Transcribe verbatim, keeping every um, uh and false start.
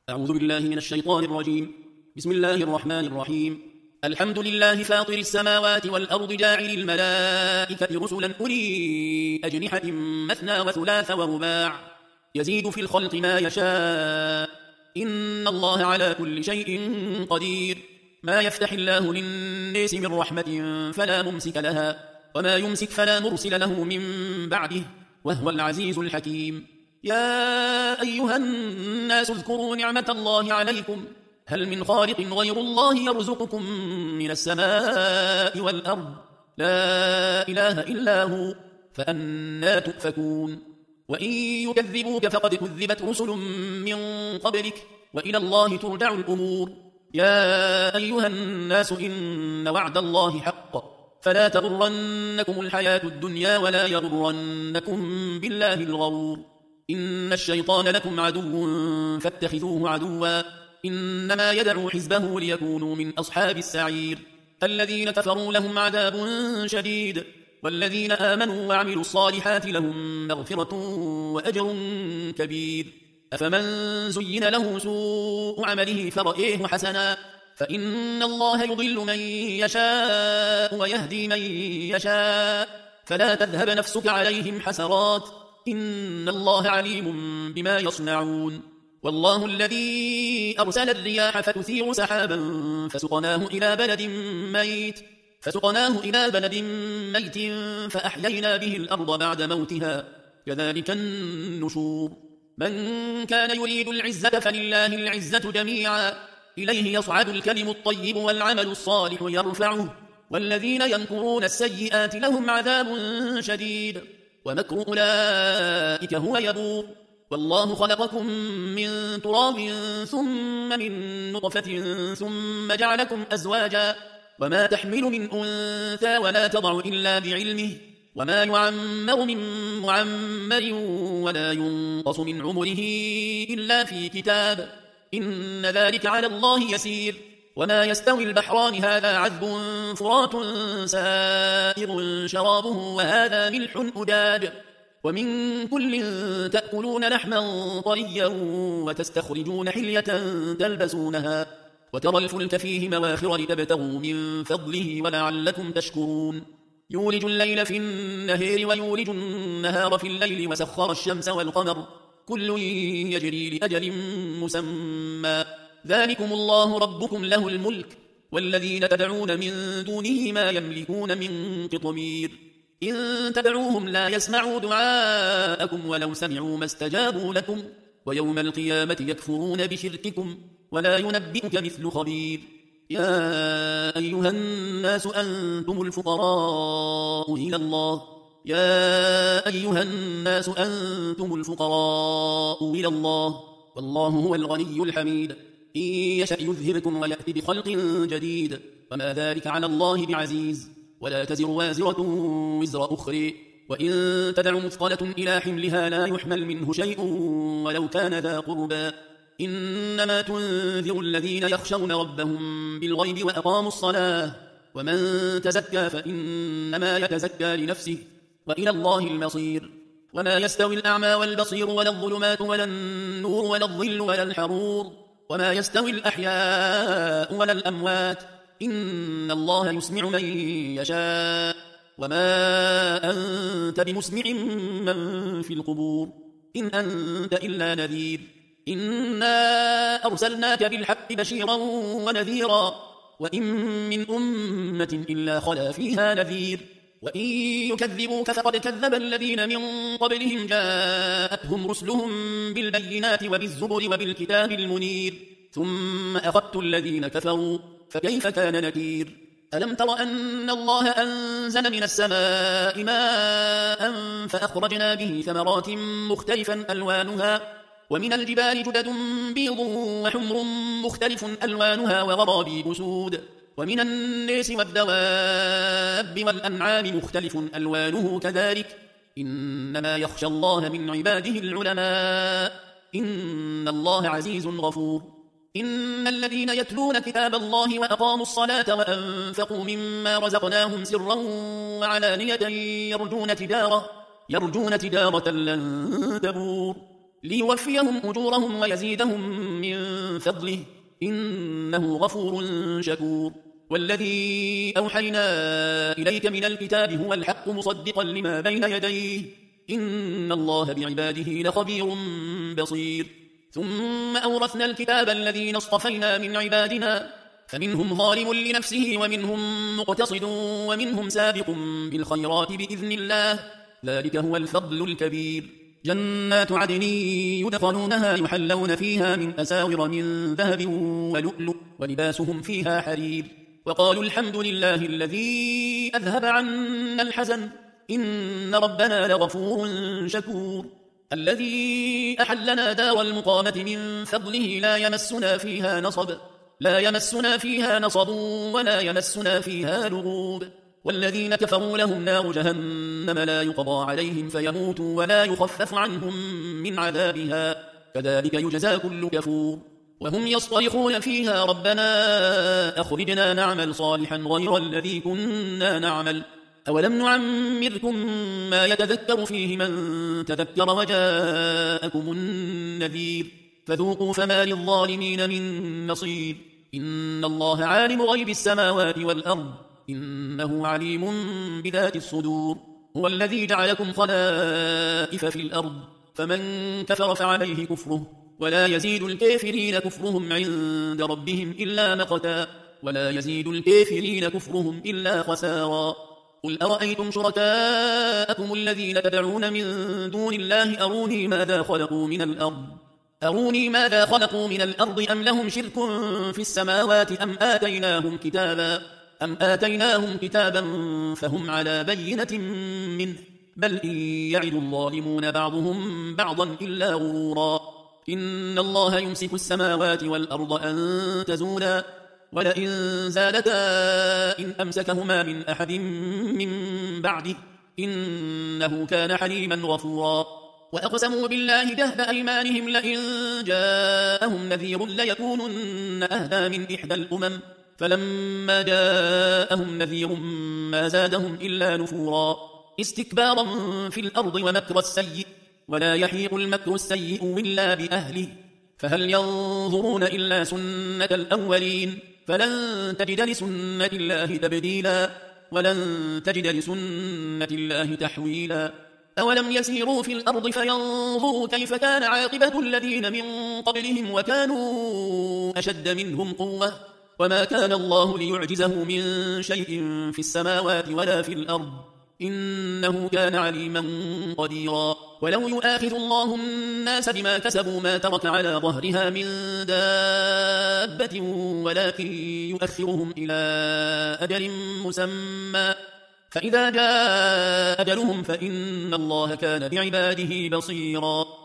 أعوذ بالله من الشيطان الرجيم. بسم الله الرحمن الرحيم. الحمد لله فاطر السماوات والأرض جاعل الملائكة رسلا أولي أجنحة مثنى وثلاث ورباع يزيد في الخلق ما يشاء إن الله على كل شيء قدير. ما يفتح الله للناس من رحمة فلا ممسك لها وما يمسك فلا مرسل له من بعده وهو العزيز الحكيم. يا أيها الناس اذكروا نعمة الله عليكم هل من خالق غير الله يرزقكم من السماء والأرض لا إله إلا هو فأنى تؤفكون. وإن يكذبوك فقد كذبت رسل من قبلك وإلى الله ترجع الأمور. يا أيها الناس إن وعد الله حق فلا تغرنكم الحياة الدنيا ولا يغرنكم بالله الغرور. إن الشيطان لكم عدو فاتخذوه عدوا إنما يدعو حزبه ليكونوا من أصحاب السعير. الذين كفروا لهم عذاب شديد والذين آمنوا وعملوا الصالحات لهم مغفرة وأجر كبير. أفمن زين له سوء عمله فرأيه حسنا فإن الله يضل من يشاء ويهدي من يشاء فلا تذهب نفسك عليهم حسرات إن الله عليم بما يصنعون. والله الذي أرسل الرياح فتثير سحابا فسقناه إلى بلد ميت فسقناه إلى بلد ميت فأحيينا به الأرض بعد موتها كذلك النشور. من كان يريد العزة فلله العزة جميعا إليه يصعد الكلم الطيب والعمل الصالح يرفعه والذين ينكرون السيئات لهم عذاب شديد ومكر أولئك هو يبور. والله خلقكم من تراب ثم من نطفة ثم جعلكم أزواجا وما تحمل من أنثى ولا تضع إلا بعلمه وما يعمر من معمر ولا ينقص من عمره إلا في كتاب إن ذلك على الله يسير. وما يستوي البحران هذا عذب فرات سائر شرابه وهذا ملح أجاج ومن كل تأكلون لحما طريا وتستخرجون حلية تلبسونها وترى الفلك فيه مواخر لتبتغوا من فضله ولعلكم تشكرون. يولج الليل في النهار ويولج النهار في الليل وسخر الشمس والقمر كل يجري لأجل مسمى ذلكم الله ربكم له الملك والذين تدعون من دونه ما يملكون من قطمير. إن تدعوهم لا يسمعوا دعاءكم ولو سمعوا ما استجابوا لكم ويوم القيامة يكفرون بشرككم ولا ينبئك مثل خبير. يا أيها الناس أنتم الفقراء إلى الله يا أيها الناس أنتم الفقراء إلى الله والله هو الغني الحميد. إن يشأ يذهبكم ويأتي بخلق جديد وما ذلك على الله بعزيز. ولا تزر وازرة وزر أخرى وإن تدع مثقلة إلى حملها لا يحمل منه شيء ولو كان ذا قربى إنما تنذر الذين يخشون ربهم بالغيب وأقاموا الصلاة ومن تزكى فإنما يتزكى لنفسه وإلى الله المصير. وما يستوي الأعمى والبصير ولا الظلمات ولا النور ولا الظل ولا الحرور وما يستوي الأحياء ولا الأموات إن الله يسمع من يشاء وما أنت بمسمع من في القبور إن أنت إلا نذير. إنا أرسلناك بالحق بشيرا ونذيرا وإن من أمة إلا خلا فيها نذير. وإن يكذبوك فقد كذب الذين من قبلهم جاءتهم رسلهم بالبينات وبالزبر وبالكتاب المنير ثم أخذت الذين كفروا فكيف كان نكير. ألم تر أن الله أنزل من السماء ماء فأخرجنا به ثمرات مختلفا ألوانها ومن الجبال جدد بيض وحمر مختلف ألوانها وغرابيب سود ومن الناس والدواب والأنعام مختلف ألوانه كذلك إنما يخشى الله من عباده العلماء إن الله عزيز غفور. إن الذين يتلون كتاب الله وأقاموا الصلاة وأنفقوا مما رزقناهم سرا وعلانية يرجون تجارة, يرجون تجارة لن تبور ليوفيهم أجورهم ويزيدهم من فضله إنه غفور شكور. والذي أوحينا إليك من الكتاب هو الحق مصدقا لما بين يديه إن الله بعباده لخبير بصير. ثم أورثنا الكتاب الذين اصطفينا من عبادنا فمنهم ظالم لنفسه ومنهم مقتصد ومنهم سابق بالخيرات بإذن الله ذلك هو الفضل الكبير. جنات عدن يدخلونها يحلون فيها من أساور من ذهب ولؤلؤ ولباسهم فيها حرير. وقالوا الحمد لله الذي أذهب عنا الحزن إن ربنا لغفور شكور. الذي أحلنا دار المقامة من فضله لا يمسنا فيها نصب لا يمسنا فيها نصب ولا يمسنا فيها لغوب. والذين كفروا لهم نار جهنم لا يقضى عليهم فيموتوا ولا يخفف عنهم من عذابها كذلك يجزى كل كفور. وهم يصطرخون فيها ربنا أخرجنا نعمل صالحا غير الذي كنا نعمل أولم نعمركم ما يتذكر فيه من تذكر وجاءكم النذير فذوقوا فما للظالمين من نصير. إن الله عالم غيب السماوات والأرض إنه عليم بذات الصدور. هو الذي جعلكم خلائف في الأرض فمن كفر فعليه كفره ولا يزيد الكافرين كفرهم عند ربهم إلا مقتا ولا يزيد الكافرين كفرهم إلا خسارا. قل أرأيتم شركاءكم الذين تدعون من دون الله أروني ماذا خلقوا من الأرض أروني ماذا خلقوا من الأرض أم لهم شرك في السماوات أم آتيناهم كتابا أم آتيناهم كتابا فهم على بينة منه بل إن يعد الظالمون بعضهم بعضا إلا غرورا. إن الله يمسك السماوات والأرض أن تزولا ولئن زالتا إن أمسكهما من أحد من بعده إنه كان حليما غفورا. وأقسموا بالله جهد أيمانهم لئن جاءهم نذير ليكونن أهدى من إحدى الأمم فلما جاءهم نذير ما زادهم إلا نفورا استكبارا في الأرض ومكر السيء ولا يحيق المكر السيء إلا بأهله فهل ينظرون إلا سنة الأولين فلن تجد لسنة الله تبديلا ولن تجد لسنة الله تحويلا. أولم يسيروا في الأرض فينظروا كيف كان عاقبة الذين من قبلهم وكانوا أشد منهم قوة وما كان الله ليعجزه من شيء في السماوات ولا في الأرض إنه كان عليما قديرا. ولو يؤاخذ الله الناس بما كسبوا ما ترك على ظهرها من دابة ولكن يؤخرهم إلى أجل مسمى فإذا جاء أجلهم فإن الله كان بعباده بصيرا.